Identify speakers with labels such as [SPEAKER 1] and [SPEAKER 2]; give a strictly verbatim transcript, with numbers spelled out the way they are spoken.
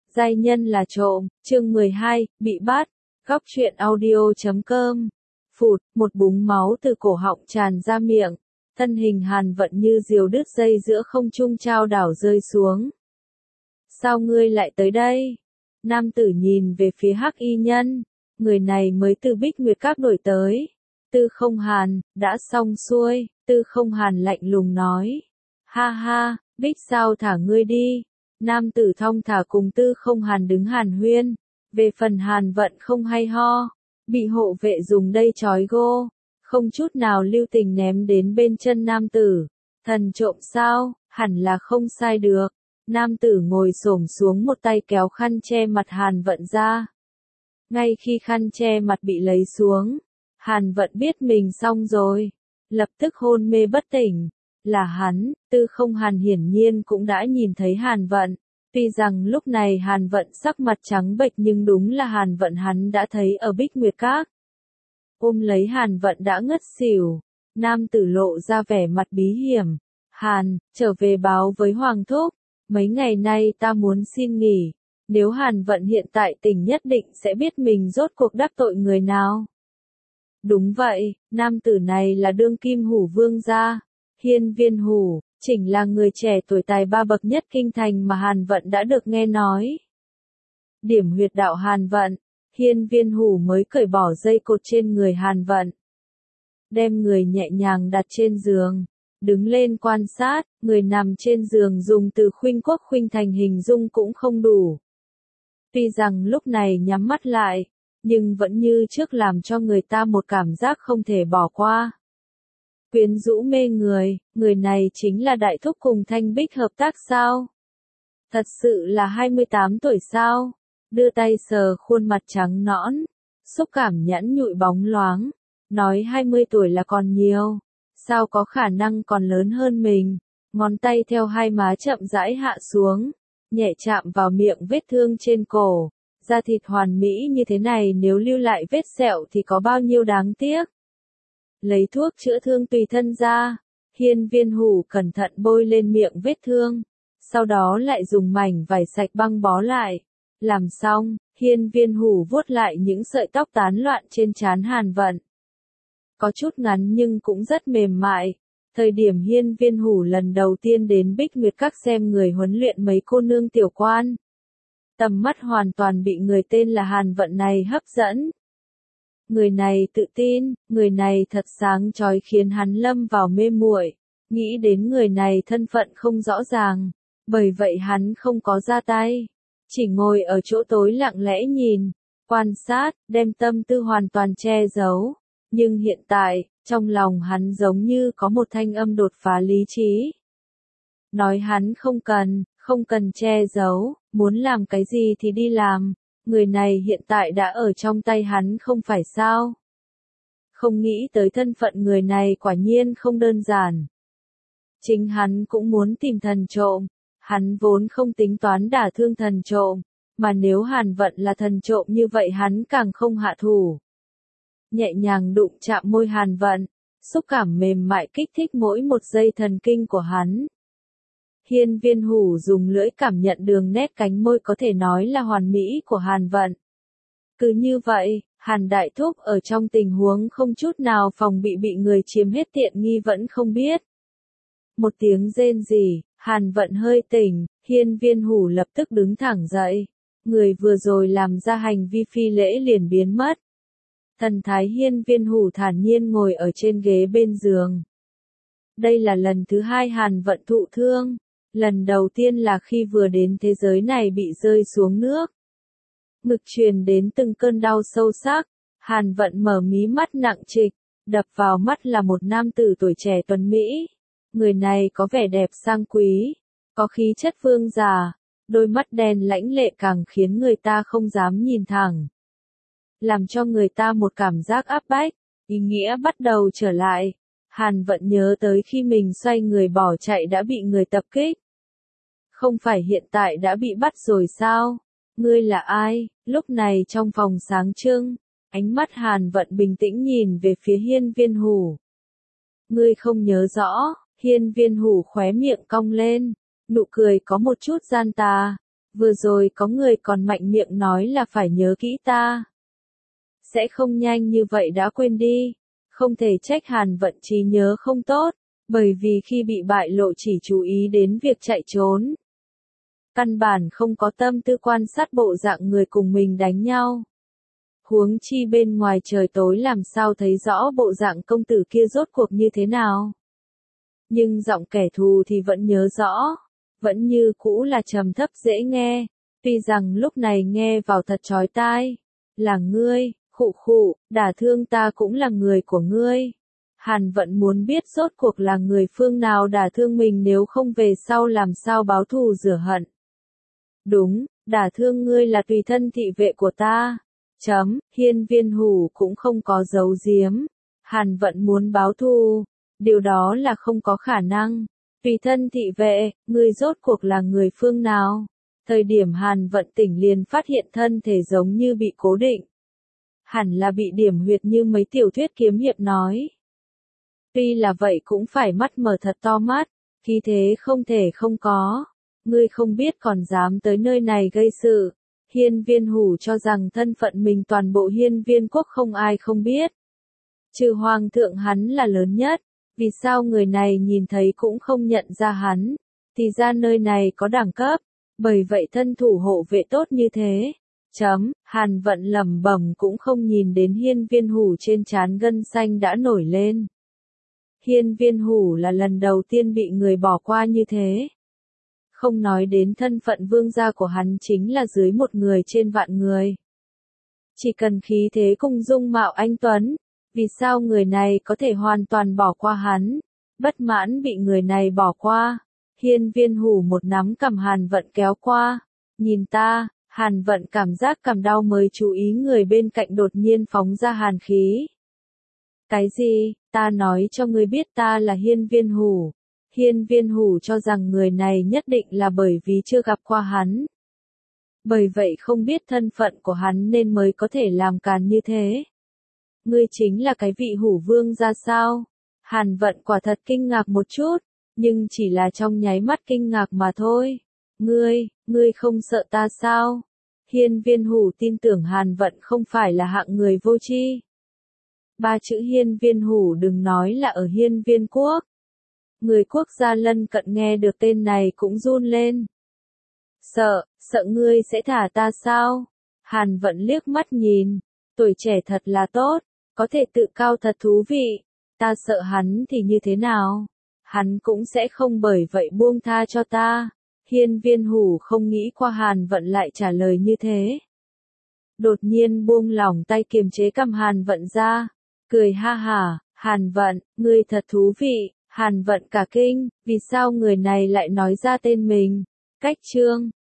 [SPEAKER 1] Giai nhân là trộm, chương mười hai, bị bắt, góc truyện audio chấm com. Phụt, một búng máu từ cổ họng tràn ra miệng, thân hình Hàn Vận như diều đứt dây giữa không trung chao đảo rơi xuống. Sao ngươi lại tới đây? Nam tử nhìn về phía Hắc Y Nhân, người này mới từ Bích Nguyệt Các đổi tới. Tư Không Hàn, đã xong xuôi, Tư Không Hàn lạnh lùng nói. Ha ha, Bích sao thả ngươi đi. Nam tử thong thả cùng Tư Không Hàn đứng hàn huyên. Về phần Hàn Vận không hay ho, bị hộ vệ dùng đây trói gô, không chút nào lưu tình ném đến bên chân nam tử. Thần trộm sao, hẳn là không sai được. Nam tử ngồi xổm xuống một tay kéo khăn che mặt Hàn Vận ra. Ngay khi khăn che mặt bị lấy xuống, Hàn Vận biết mình xong rồi, lập tức hôn mê bất tỉnh. Là hắn, Tư Không Hàn hiển nhiên cũng đã nhìn thấy Hàn Vận. Tuy rằng lúc này Hàn Vận sắc mặt trắng bệch nhưng đúng là Hàn Vận hắn đã thấy ở Bích Nguyệt Các. Ôm lấy Hàn Vận đã ngất xỉu, nam tử lộ ra vẻ mặt bí hiểm. Hàn, trở về báo với Hoàng Thúc, mấy ngày nay ta muốn xin nghỉ. Nếu Hàn Vận hiện tại tỉnh nhất định sẽ biết mình rốt cuộc đắc tội người nào. Đúng vậy, nam tử này là đương kim Hủ Vương gia. Hiên Viên Hủ, chỉnh là người trẻ tuổi tài ba bậc nhất kinh thành mà Hàn Vận đã được nghe nói. Điểm huyệt đạo Hàn Vận, Hiên Viên Hủ mới cởi bỏ dây cột trên người Hàn Vận. Đem người nhẹ nhàng đặt trên giường, đứng lên quan sát, người nằm trên giường dùng từ khuynh quốc khuynh thành hình dung cũng không đủ. Tuy rằng lúc này nhắm mắt lại, nhưng vẫn như trước làm cho người ta một cảm giác không thể bỏ qua. Quyến rũ mê người, người này chính là đại thúc cùng Thanh Bích hợp tác sao? Thật sự là hai mươi tám tuổi sao? Đưa tay sờ khuôn mặt trắng nõn, xúc cảm nhẵn nhụi bóng loáng, nói hai mươi tuổi là còn nhiều, sao có khả năng còn lớn hơn mình? Ngón tay theo hai má chậm rãi hạ xuống, nhẹ chạm vào miệng vết thương trên cổ, da thịt hoàn mỹ như thế này nếu lưu lại vết sẹo thì có bao nhiêu đáng tiếc. Lấy thuốc chữa thương tùy thân ra, Hiên Viên Hủ cẩn thận bôi lên miệng vết thương, sau đó lại dùng mảnh vải sạch băng bó lại. Làm xong, Hiên Viên Hủ vuốt lại những sợi tóc tán loạn trên trán Hàn Vận. Có chút ngắn nhưng cũng rất mềm mại. Thời điểm Hiên Viên Hủ lần đầu tiên đến Bích Nguyệt Các xem người huấn luyện mấy cô nương tiểu quan, tầm mắt hoàn toàn bị người tên là Hàn Vận này hấp dẫn. Người này tự tin, người này thật sáng chói khiến hắn lâm vào mê muội. Nghĩ đến người này thân phận không rõ ràng, bởi vậy hắn không có ra tay, chỉ ngồi ở chỗ tối lặng lẽ nhìn, quan sát, đem tâm tư hoàn toàn che giấu. Nhưng hiện tại, trong lòng hắn giống như có một thanh âm đột phá lý trí. Nói hắn không cần, không cần che giấu, muốn làm cái gì thì đi làm. Người này hiện tại đã ở trong tay hắn không phải sao? Không nghĩ tới thân phận người này quả nhiên không đơn giản. Chính hắn cũng muốn tìm thần trộm, hắn vốn không tính toán đả thương thần trộm, mà nếu Hàn Vận là thần trộm như vậy hắn càng không hạ thủ. Nhẹ nhàng đụng chạm môi Hàn Vận, xúc cảm mềm mại kích thích mỗi một giây thần kinh của hắn. Hiên Viên Hủ dùng lưỡi cảm nhận đường nét cánh môi có thể nói là hoàn mỹ của Hàn Vận. Cứ như vậy, Hàn Đại Thúc ở trong tình huống không chút nào phòng bị bị người chiếm hết tiện nghi vẫn không biết. Một tiếng rên rỉ, Hàn Vận hơi tỉnh, Hiên Viên Hủ lập tức đứng thẳng dậy. Người vừa rồi làm ra hành vi phi lễ liền biến mất. Thần thái Hiên Viên Hủ thản nhiên ngồi ở trên ghế bên giường. Đây là lần thứ hai Hàn Vận thụ thương. Lần đầu tiên là khi vừa đến thế giới này bị rơi xuống nước. Ngực truyền đến từng cơn đau sâu sắc, Hàn Vận mở mí mắt nặng trịch, đập vào mắt là một nam tử tuổi trẻ tuấn mỹ. Người này có vẻ đẹp sang quý, có khí chất vương giả, đôi mắt đen lãnh lệ càng khiến người ta không dám nhìn thẳng. Làm cho người ta một cảm giác áp bách, ý nghĩa bắt đầu trở lại. Hàn Vận nhớ tới khi mình xoay người bỏ chạy đã bị người tập kích. Không phải hiện tại đã bị bắt rồi sao? Ngươi là ai? Lúc này trong phòng sáng trưng, ánh mắt Hàn Vận bình tĩnh nhìn về phía Hiên Viên Hủ. Ngươi không nhớ rõ? Hiên Viên Hủ khóe miệng cong lên, nụ cười có một chút gian tà. Vừa rồi có người còn mạnh miệng nói là phải nhớ kỹ ta. Sẽ không nhanh như vậy đã quên đi. Không thể trách Hàn Vận trí nhớ không tốt, bởi vì khi bị bại lộ chỉ chú ý đến việc chạy trốn. Căn bản không có tâm tư quan sát bộ dạng người cùng mình đánh nhau. Huống chi bên ngoài trời tối làm sao thấy rõ bộ dạng công tử kia rốt cuộc như thế nào. Nhưng giọng kẻ thù thì vẫn nhớ rõ, vẫn như cũ là trầm thấp dễ nghe, tuy rằng lúc này nghe vào thật chói tai. Là ngươi, khụ khụ, đả thương ta cũng là người của ngươi. Hàn Vận muốn biết rốt cuộc là người phương nào đả thương mình, nếu không về sau làm sao báo thù rửa hận. Đúng, đả thương ngươi là tùy thân thị vệ của ta. Chấm, Hiên Viên Hủ cũng không có giấu giếm. Hàn Vận muốn báo thù, điều đó là không có khả năng. Tùy thân thị vệ, ngươi rốt cuộc là người phương nào? Thời điểm Hàn Vận tỉnh liền phát hiện thân thể giống như bị cố định. Hẳn là bị điểm huyệt như mấy tiểu thuyết kiếm hiệp nói. Tuy là vậy cũng phải mắt mở thật to mắt, khí thế không thể không có. Ngươi không biết còn dám tới nơi này gây sự. Hiên Viên Hủ cho rằng thân phận mình toàn bộ Hiên Viên quốc không ai không biết. Trừ hoàng thượng hắn là lớn nhất, vì sao người này nhìn thấy cũng không nhận ra hắn, thì ra nơi này có đẳng cấp, bởi vậy thân thủ hộ vệ tốt như thế. Chấm, Hàn Vận lẩm bẩm cũng không nhìn đến Hiên Viên Hủ trên trán gân xanh đã nổi lên. Hiên Viên Hủ là lần đầu tiên bị người bỏ qua như thế. Không nói đến thân phận vương gia của hắn chính là dưới một người trên vạn người. Chỉ cần khí thế cùng dung mạo anh tuấn, vì sao người này có thể hoàn toàn bỏ qua hắn? Bất mãn bị người này bỏ qua. Hiên Viên Hủ một nắm cầm Hàn Vận kéo qua. Nhìn ta, Hàn Vận cảm giác cầm đau mới chú ý người bên cạnh đột nhiên phóng ra hàn khí. Cái gì? Ta nói cho ngươi biết ta là Hiên Viên Hủ. Hiên Viên Hủ cho rằng người này nhất định là bởi vì chưa gặp qua hắn. Bởi vậy không biết thân phận của hắn nên mới có thể làm càn như thế. Ngươi chính là cái vị Hủ vương ra sao? Hàn Vận quả thật kinh ngạc một chút, nhưng chỉ là trong nháy mắt kinh ngạc mà thôi. Ngươi, ngươi không sợ ta sao? Hiên Viên Hủ tin tưởng Hàn Vận không phải là hạng người vô tri. Ba chữ Hiên Viên Hủ đừng nói là ở Hiên Viên quốc. Người quốc gia lân cận nghe được tên này cũng run lên. Sợ, sợ ngươi sẽ thả ta sao? Hàn Vận liếc mắt nhìn, tuổi trẻ thật là tốt, có thể tự cao thật thú vị. Ta sợ hắn thì như thế nào? Hắn cũng sẽ không bởi vậy buông tha cho ta. Hiên Viên Hủ không nghĩ qua Hàn Vận lại trả lời như thế. Đột nhiên buông lỏng tay kiềm chế cầm Hàn Vận ra, cười ha hả, Hàn Vận, ngươi thật thú vị. Hàn Vận cả kinh, vì sao người này lại nói ra tên mình? Cách chương